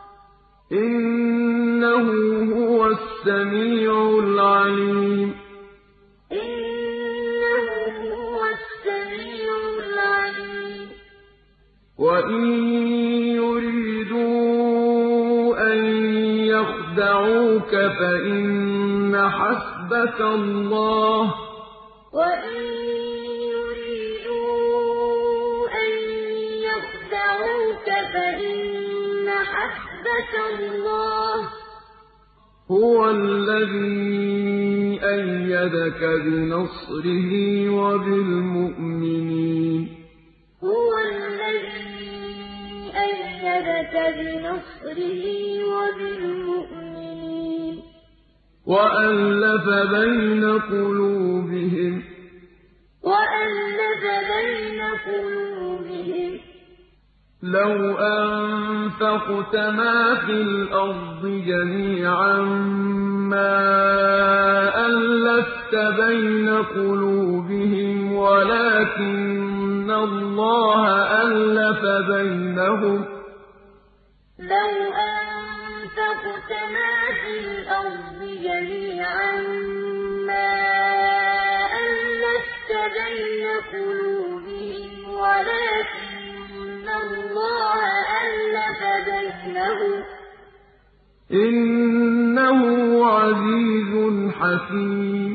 إِنَّهُ هُوَ السَّمِيعُ الْعَلِيمُ إِنَّهُ هُوَ السَّمِيعُ الْعَلِيمُ وَإِن يُرِيدُوا أَن يَخْدَعُوكَ فَإِنَّ حَسْبَكَ اللَّهُ ۚ وَإِن يُرِيدُوا أَن يَخْدَعُوكَ فَإِنَّ حَسْبَكَ اللَّهُ ۚ هُوَ الَّذِي أَيَّدَكَ بِنَصْرِهِ وَبِالْمُؤْمِنِينَ هُوَ الَّذِي أَيَّدَكَ بِنَصْرِهِ وَبِالْمُؤْمِنِينَ وَأَلَّفَ بَيْنَ قُلُوبِهِمْ وَأَلَّفَ بَيْنَ قُلُوبِهِمْ ۚ لَوْ أَنفَقْتَ مَا فِي الْأَرْضِ جَمِيعًا مَّا أَلَّفْتَ بَيْنَ قُلُوبِهِمْ وَلَٰكِنَّ اللَّهَ أَلَّفَ بَيْنَهُمْ ۚ لَوْ أَنفَقْتَ مَا فِي الْأَرْضِ جَمِيعًا مَّا أَلَّفْتَ بَيْنَ قُلُوبِهِمْ وَلَٰكِنَّ اللَّهَ أَلَّفَ بَيْنَهُمْ ۚ إِنَّهُ عَزِيزٌ حَكِيمٌ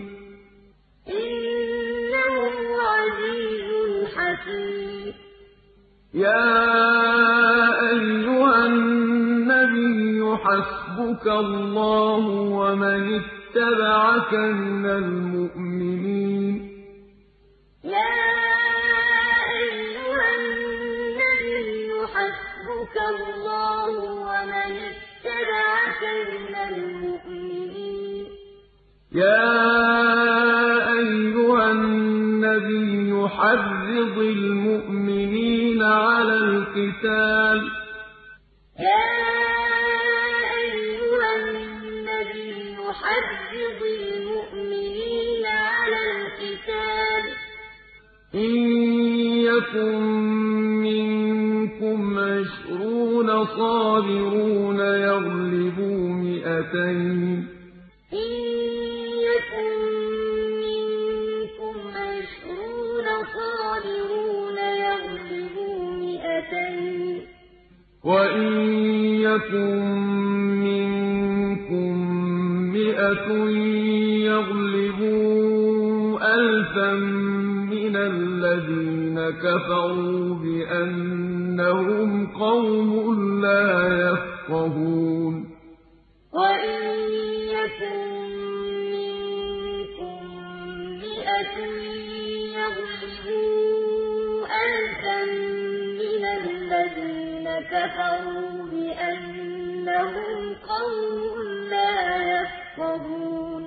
إِنَّهُ عَزِيزٌ حَكِيمٌ يَا أَيُّهَا النَّبِيُّ حَسْبُكَ اللَّهُ وَمَنِ اتَّبَعَكَ مِنَ الْمُؤْمِنِينَ يَا أَيُّهَا النَّبِيُّ حَسْبُكَ اللَّهُ وَمَنِ اتَّبَعَكَ مِنَ الْمُؤْمِنِينَ يَا أَيُّهَا النَّبِيُّ حَرِّضِ الْمُؤْمِنِينَ عَلَى الْقِتَالِ يَا أَيُّهَا النَّبِيُّ حَرِّضِ الْمُؤْمِنِينَ عَلَى الْقِتَالِ ۚ إِن يَكُن مِّنكُمْ عِشْرُونَ صَابِرُونَ يَغْلِبُوا مِائَتَيْنِ ۚ إِن يَكُن مِّنكُمْ عِشْرُونَ صَابِرُونَ يَغْلِبُوا مِائَتَيْنِ ۚ وَإِن يَكُن مِّنكُم مِّائَةٌ يَغْلِبُوا أَلْفًا مِّنَ الَّذِينَ كَفَرُوا بِأَنَّهُمْ قَوْمٌ لَّا يَفْقَهُونَ وَإِن يَكُن مِّنكُم مِّائَةٌ يَغْلِبُوا أَلْفًا مِّنَ الَّذِينَ كَفَرُوا بِأَنَّهُمْ قَوْمٌ لَّا يَفْقَهُونَ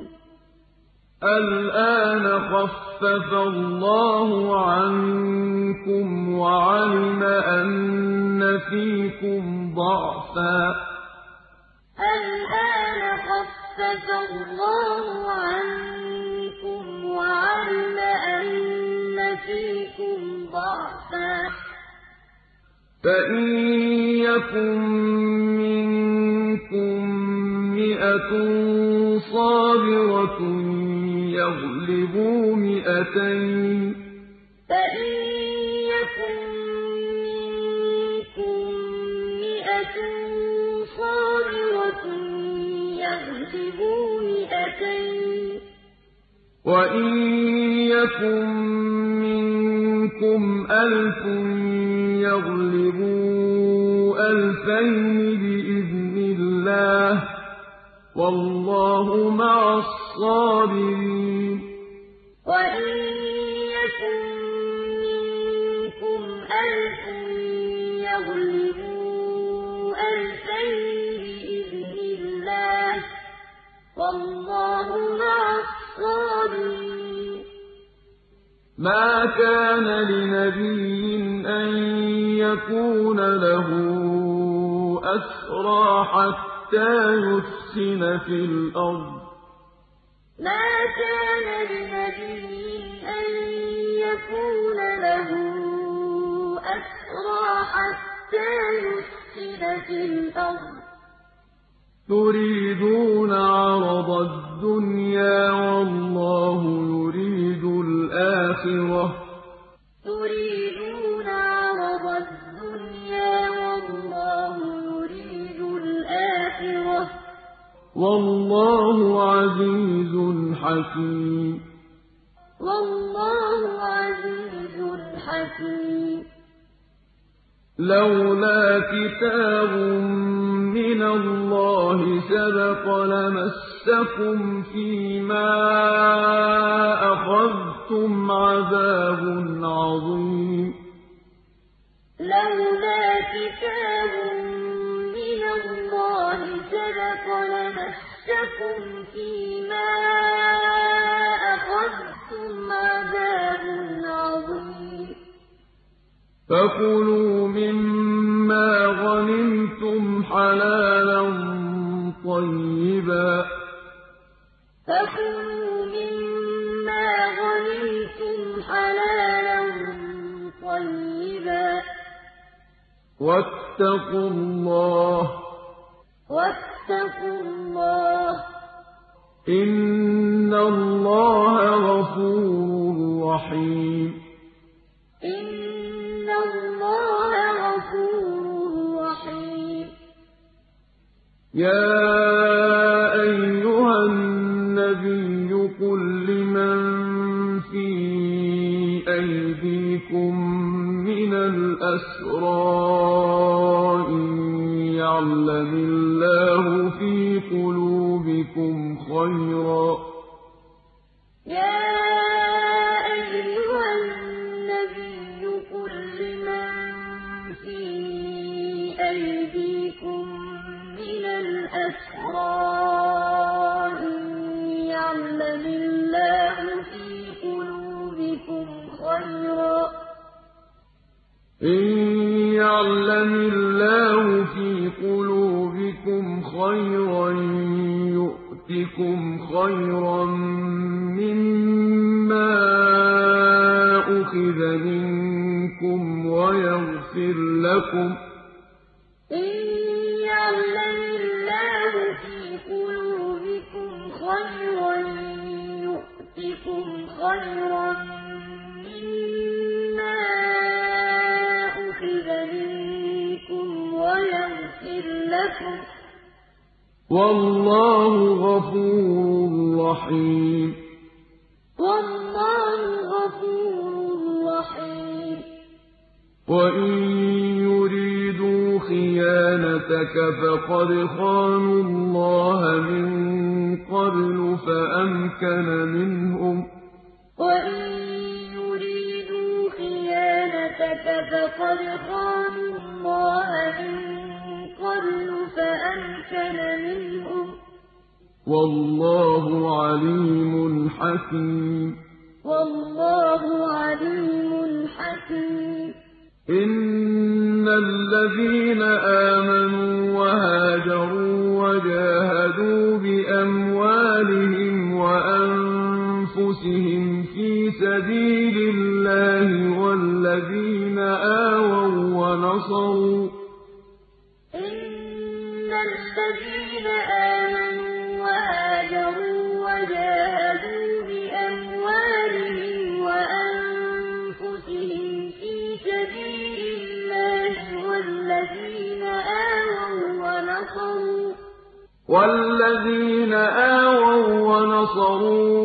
الْآنَ خَفَّفَ اللَّهُ عَنكُمْ وَعَلِمَ أَنَّ فِيكُمْ ضَعْفًا ۚ الْآنَ خَفَّفَ اللَّهُ عَنكُمْ وَعَلِمَ أَنَّ فِيكُمْ ضَعْفًا ۚ فَإِن يَكُن مِّنكُم مِّائَةٌ صَابِرَةٌ يَغْلِبُوا مِائَتَيْنِ ۚ فَإِن يَكُن مِّنكُم مِّائَةٌ صَابِرَةٌ يَغْلِبُوا مِائَتَيْنِ ۚ وَإِن يَكُن مِّنكُمْ أَلْفٌ يَغْلِبُوا أَلْفَيْنِ بِإِذْنِ اللَّهِ ۗ وَاللَّهُ مَعَ الصَّابِرِينَ الصَّابِرِينَ وَإِن يَكُن مِّنكُمْ أَلْفٌ يَغْلِبُوا أَلْفَيْنِ بِإِذْنِ اللَّهِ ۗ وَاللَّهُ مَعَ الصَّابِرِينَ مَا كَانَ لِنَبِيٍّ أَن يَكُونَ لَهُ أَسْرَىٰ حَتَّىٰ يُثْخِنَ فِي الْأَرْضِ ۚ مَا كَانَ لِنَبِيٍّ أَن يَكُونَ لَهُ أَسْرَىٰ حَتَّىٰ يُثْخِنَ فِي الْأَرْضِ ۚ تُرِيدُونَ عَرَضَ الدُّنْيَا وَاللَّهُ يُرِيدُ الْآخِرَةَ ۗ تُرِيدُونَ عَرَضَ الدُّنْيَا وَاللَّهُ يُرِيدُ الْآخِرَةَ ۗ وَاللَّهُ عَزِيزٌ حَكِيمٌ وَاللَّهُ عَزِيزٌ حَكِيمٌ لَّوْلَا كِتَابٌ مِّنَ اللَّهِ سَبَقَ لَمَسَّكُمْ فِيمَا أَخَذْتُمْ عَذَابٌ عَظِيمٌ لَّوْلَا كِتَابٌ مِّنَ اللَّهِ سَبَقَ لَمَسَّكُمْ فِيمَا أَخَذْتُمْ عَذَابٌ عَظِيمٌ فَكُلُوا مِمَّا غَنِمْتُمْ حَلَالًا طَيِّبًا فَكُلُوا مِمَّا غَنِمْتُمْ حَلَالًا طَيِّبًا وَاتَّقُوا اللَّهَ وَاتَّقُوا اللَّهَ ۚ إِنَّ اللَّهَ غَفُورٌ رَّحِيمٌ إِنَّ اللَّهَ غَفُورٌ رَّحِيمٌ يَا أَيُّهَا النَّبِيُّ قُل لِّمَن فِي أَيْدِيكُم مِّنَ الْأَسْرَىٰ إِن يَعْلَمِ اللَّهُ فِي قُلُوبِكُمْ خَيْرًا أَيْدِيكُم مِّنَ الْأَسْرَىٰ إِن يَعْلَمِ اللَّهُ فِي قُلُوبِكُمْ خَيْرًا إِن يَعْلَمِ اللَّهُ فِي قُلُوبِكُمْ خَيْرًا يُؤْتِكُمْ خَيْرًا مِّمَّا أُخِذَ مِنكُمْ وَيَغْفِرْ لَكُمْ ۗ إِن يَعْلَمِ اللَّهُ فِي قُلُوبِكُمْ خَيْرًا يُؤْتِكُمْ خَيْرًا مِّمَّا أُخِذَ مِنكُمْ وَيَغْفِرْ لَكُمْ ۗ وَاللَّهُ غَفُورٌ رَّحِيمٌ وَاللَّهُ غَفُورٌ رَّحِيمٌ وَإِن يُرِيدُوا خِيَانَتَكَ فَقَدْ خَانُوا اللَّهَ مِن قَبْلُ فَأَمْكَنَ مِنْهُمْ ۗ وَإِن يُرِيدُوا خِيَانَتَكَ فَقَدْ خَانُوا اللَّهَ مِن قَبْلُ فَأَمْكَنَ مِنْهُمْ ۗ وَاللَّهُ عَلِيمٌ حَكِيمٌ وَاللَّهُ عَلِيمٌ حَكِيمٌ إِنَّ الَّذِينَ آمَنُوا وَهَاجَرُوا وَجَاهَدُوا بِأَمْوَالِهِمْ وَأَنفُسِهِمْ فِي سَبِيلِ اللَّهِ وَالَّذِينَ آوَوا وَّنَصَرُوا إِنَّ الَّذِينَ آمَنُوا وَهَاجَرُوا وَجَاهَدُوا بِأَمْوَالِهِمْ وَأَنفُسِهِمْ فِي سَبِيلِ اللَّهِ وَالَّذِينَ آوَوا وَّنَصَرُوا وَالَّذِينَ آوَوا وَّنَصَرُوا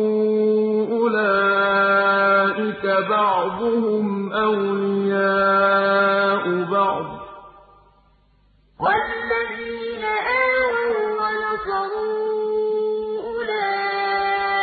أُولَٰئِكَ بَعْضُهُمْ أَوْلِيَاءُ بَعْضٍ ۚ وَالَّذِينَ آوَوا وَّنَصَرُوا أُولَٰئِكَ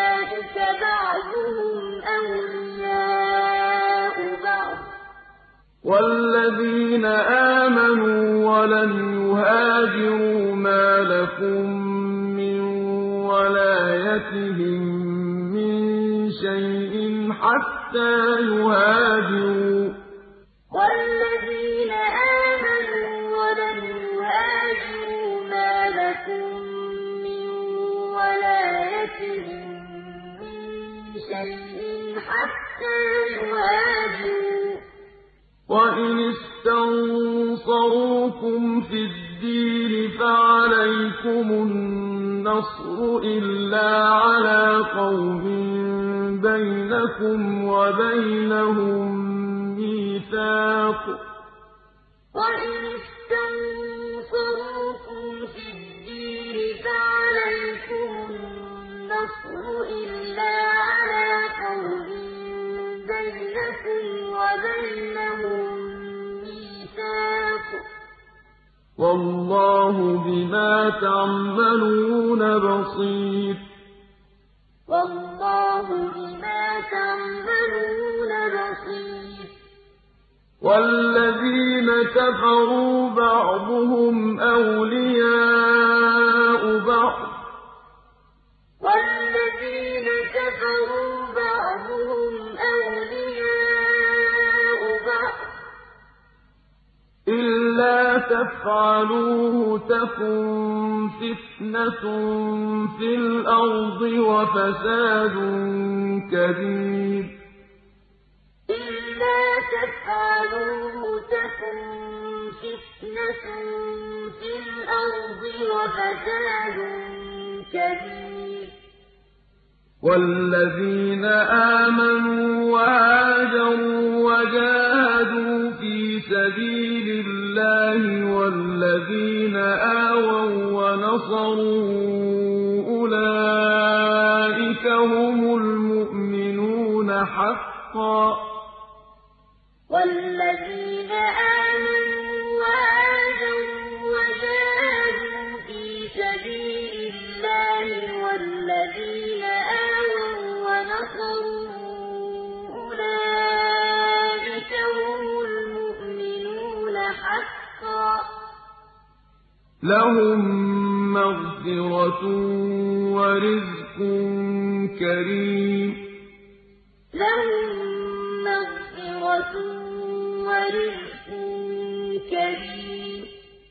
وَالَّذِينَ آمَنُوا وَلَمْ يُهَاجِرُوا مَا لَكُم مِّن وَلَايَتِهِم مِّن شَيْءٍ حَتَّىٰ يُهَاجِرُوا ۚ وَالَّذِينَ آمَنُوا وَلَمْ يُهَاجِرُوا مَا لَكُم مِّن وَلَايَتِهِم مِّن شَيْءٍ حَتَّىٰ يُهَاجِرُوا ۚ وَإِنِ اسْتَنصَرُوكُمْ فِي الدِّينِ فَعَلَيْكُمُ النَّصْرُ إِلَّا عَلَىٰ قَوْمٍ بَيْنَكُمْ وَبَيْنَهُم مِّيثَاقٌ ۗ وَإِنِ اسْتَنصَرُوكُمْ فِي الدِّينِ فَعَلَيْكُمُ النَّصْرُ إِلَّا عَلَىٰ قَوْمٍ بَيْنَكُمْ وَبَيْنَهُم مِّيثَاقٌ ۗ وَاللَّهُ بِمَا تَعْمَلُونَ بَصِيرٌ وَاللَّهُ بِمَا تَعْمَلُونَ بَصِيرٌ وَالَّذِينَ كَفَرُوا بَعْضُهُمْ أَوْلِيَاءُ بَعْضٍ ۚ وَالَّذِينَ كَفَرُوا بَعْضُهُمْ أَوْلِيَاءُ بَعْضٍ ۚ إِلَّا تَفْعَلُوهُ تَكُن فِتْنَةٌ فِي الْأَرْضِ وَفَسَادٌ كَبِيرٌ إِلَّا تَفْعَلُوهُ تَكُن فِتْنَةٌ فِي الْأَرْضِ وَفَسَادٌ كَبِيرٌ وَالَّذِينَ آمَنُوا وَهَاجَرُوا وَجَاهَدُوا فِي سَبِيلِ اللَّهِ وَالَّذِينَ آوَوا وَّنَصَرُوا أُولَٰئِكَ هُمُ الْمُؤْمِنُونَ حَقًّا ۚ وَالَّذِينَ آمَنُوا وَهَاجَرُوا وَجَاهَدُوا فِي سَبِيلِ اللَّهِ وَالَّذِينَ آوَوا وَّنَصَرُوا أُولَٰئِكَ هُمُ الْمُؤْمِنُونَ حَقًّا ۚ لَّهُم مَّغْفِرَةٌ وَرِزْقٌ كَرِيمٌ لَّهُم مَّغْفِرَةٌ وَرِزْقٌ كَرِيمٌ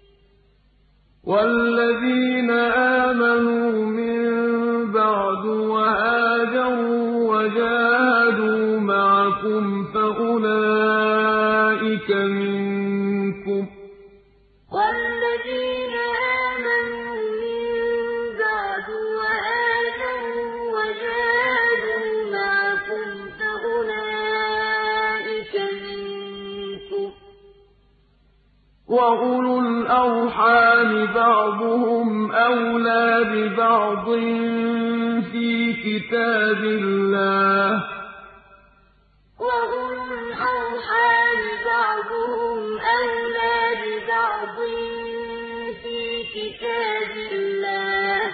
وَالَّذِينَ آمَنُوا مِن بَعْدُ وَهَاجَرُوا وَجَاهَدُوا مَعَكُمْ فَأُولَٰئِكَ مِنكُمْ ۚ وَالَّذِينَ آمَنُوا مِن بَعْدُ وَهَاجَرُوا وَجَاهَدُوا مَعَكُمْ فَأُولَٰئِكَ مِنكُمْ ۚ وَأُولُو الْأَرْحَامِ بَعْضُهُمْ أَوْلَىٰ بِبَعْضٍ فِي كِتَابِ اللَّهِ ۗ وَأُولُو الْأَرْحَامِ بَعْضُهُمْ أَوْلَىٰ بِبَعْضٍ فِي كِتَابِ اللَّهِ ۗ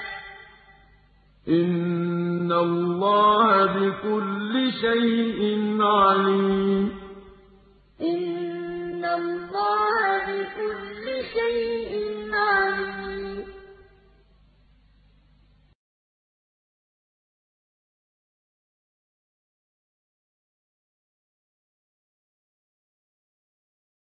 إِنَّ اللَّهَ بِكُلِّ شَيْءٍ عَلِيمٌ إِنَّ اللَّهَ بِكُلِّ شَيْءٍ عَلِيمٌ